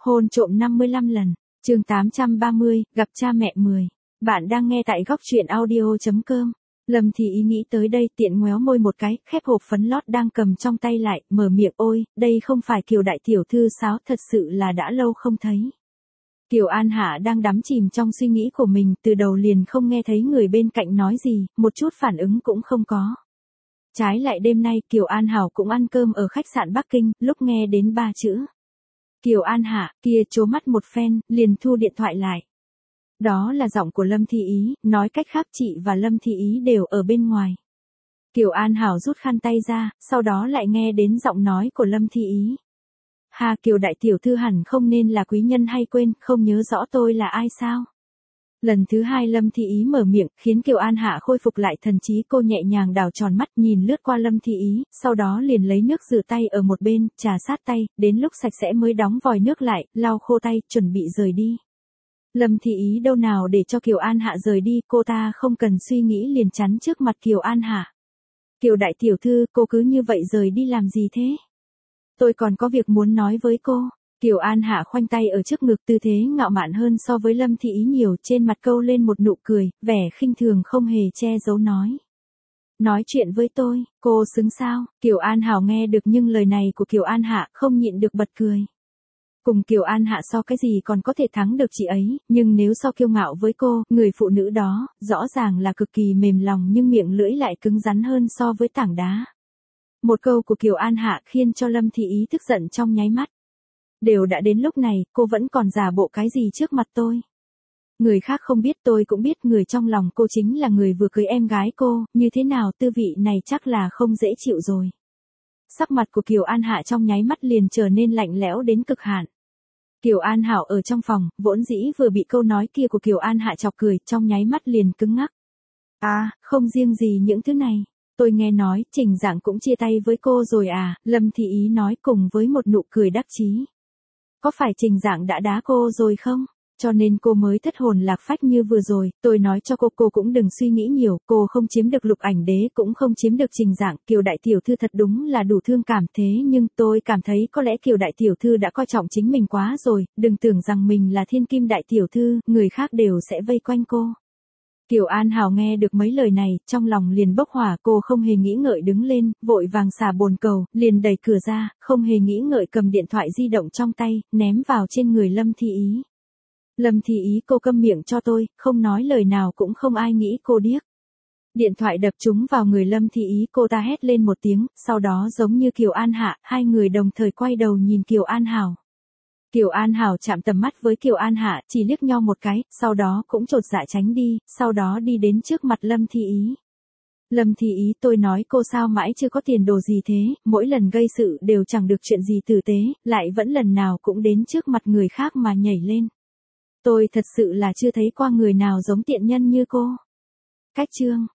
Hôn trộm 55 lần. Chương 830, gặp cha mẹ 10. Bạn đang nghe tại góc truyện audio.com. Lâm Thị Ý nghĩ tới đây tiện ngoéo môi một cái, khép hộp phấn lót đang cầm trong tay lại, mở miệng ôi, đây không phải Kiều đại tiểu thư sao, thật sự là đã lâu không thấy. Kiều An Hạ đang đắm chìm trong suy nghĩ của mình, từ đầu liền không nghe thấy người bên cạnh nói gì, một chút phản ứng cũng không có. Trái lại đêm nay Kiều An Hảo cũng ăn cơm ở khách sạn Bắc Kinh, lúc nghe đến 3 chữ Kiều An Hạ, kia trố mắt một phen, liền thu điện thoại lại. Đó là giọng của Lâm Thị Ý, nói cách khác chị và Lâm Thị Ý đều ở bên ngoài. Kiều An Hảo rút khăn tay ra, sau đó lại nghe đến giọng nói của Lâm Thị Ý. Hà, Kiều đại tiểu thư hẳn không nên là quý nhân hay quên, không nhớ rõ tôi là ai sao? Lần thứ hai Lâm Thị Ý mở miệng, khiến Kiều An Hạ khôi phục lại thần trí, cô nhẹ nhàng đảo tròn mắt nhìn lướt qua Lâm Thị Ý, sau đó liền lấy nước rửa tay ở một bên, trà sát tay, đến lúc sạch sẽ mới đóng vòi nước lại, lau khô tay, chuẩn bị rời đi. Lâm Thị Ý đâu nào để cho Kiều An Hạ rời đi, cô ta không cần suy nghĩ liền chắn trước mặt Kiều An Hạ. Kiều đại tiểu thư, cô cứ như vậy rời đi làm gì thế? Tôi còn có việc muốn nói với cô. Kiều An Hạ khoanh tay ở trước ngực, tư thế ngạo mạn hơn so với Lâm Thị Ý nhiều, trên mặt câu lên một nụ cười, vẻ khinh thường không hề che giấu nói. Nói chuyện với tôi, cô xứng sao? Kiều An Hảo nghe được nhưng lời này của Kiều An Hạ không nhịn được bật cười. Cùng Kiều An Hạ so cái gì còn có thể thắng được chị ấy, nhưng nếu so kiêu ngạo với cô, người phụ nữ đó, rõ ràng là cực kỳ mềm lòng nhưng miệng lưỡi lại cứng rắn hơn so với tảng đá. Một câu của Kiều An Hạ khiến cho Lâm Thị Ý tức giận trong nháy mắt. Đều đã đến lúc này, cô vẫn còn giả bộ cái gì trước mặt tôi. Người khác không biết tôi cũng biết, người trong lòng cô chính là người vừa cưới em gái cô, như thế nào tư vị này chắc là không dễ chịu rồi. Sắc mặt của Kiều An Hạ trong nháy mắt liền trở nên lạnh lẽo đến cực hạn. Kiều An Hảo ở trong phòng, vốn dĩ vừa bị câu nói kia của Kiều An Hạ chọc cười, trong nháy mắt liền cứng ngắc. À, không riêng gì những thứ này. Tôi nghe nói, Trình Dạng cũng chia tay với cô rồi à, Lâm Thị Ý nói cùng với một nụ cười đắc chí. Có phải Trình Dạng đã đá cô rồi không? Cho nên cô mới thất hồn lạc phách như vừa rồi, tôi nói cho cô cũng đừng suy nghĩ nhiều, cô không chiếm được Lục Ảnh Đế cũng không chiếm được Trình Dạng, Kiều đại tiểu thư thật đúng là đủ thương cảm, thế nhưng tôi cảm thấy có lẽ Kiều đại tiểu thư đã coi trọng chính mình quá rồi, đừng tưởng rằng mình là thiên kim đại tiểu thư, người khác đều sẽ vây quanh cô. Kiều An Hảo nghe được mấy lời này, trong lòng liền bốc hỏa, cô không hề nghĩ ngợi đứng lên, vội vàng xả bồn cầu, liền đẩy cửa ra, không hề nghĩ ngợi cầm điện thoại di động trong tay, ném vào trên người Lâm Thị Ý. Lâm Thị Ý, cô câm miệng cho tôi, không nói lời nào cũng không ai nghĩ cô điếc. Điện thoại đập trúng vào người Lâm Thị Ý, cô ta hét lên một tiếng, sau đó giống như Kiều An Hạ, hai người đồng thời quay đầu nhìn Kiều An Hảo. Kiều An Hảo chạm tầm mắt với Kiều An Hạ, chỉ liếc nhau một cái, sau đó cũng chột dạ tránh đi, sau đó đi đến trước mặt Lâm Thị Ý. Lâm Thị Ý, tôi nói cô sao mãi chưa có tiền đồ gì thế, mỗi lần gây sự đều chẳng được chuyện gì tử tế, lại vẫn lần nào cũng đến trước mặt người khác mà nhảy lên. Tôi thật sự là chưa thấy qua người nào giống tiện nhân như cô. Cách chương.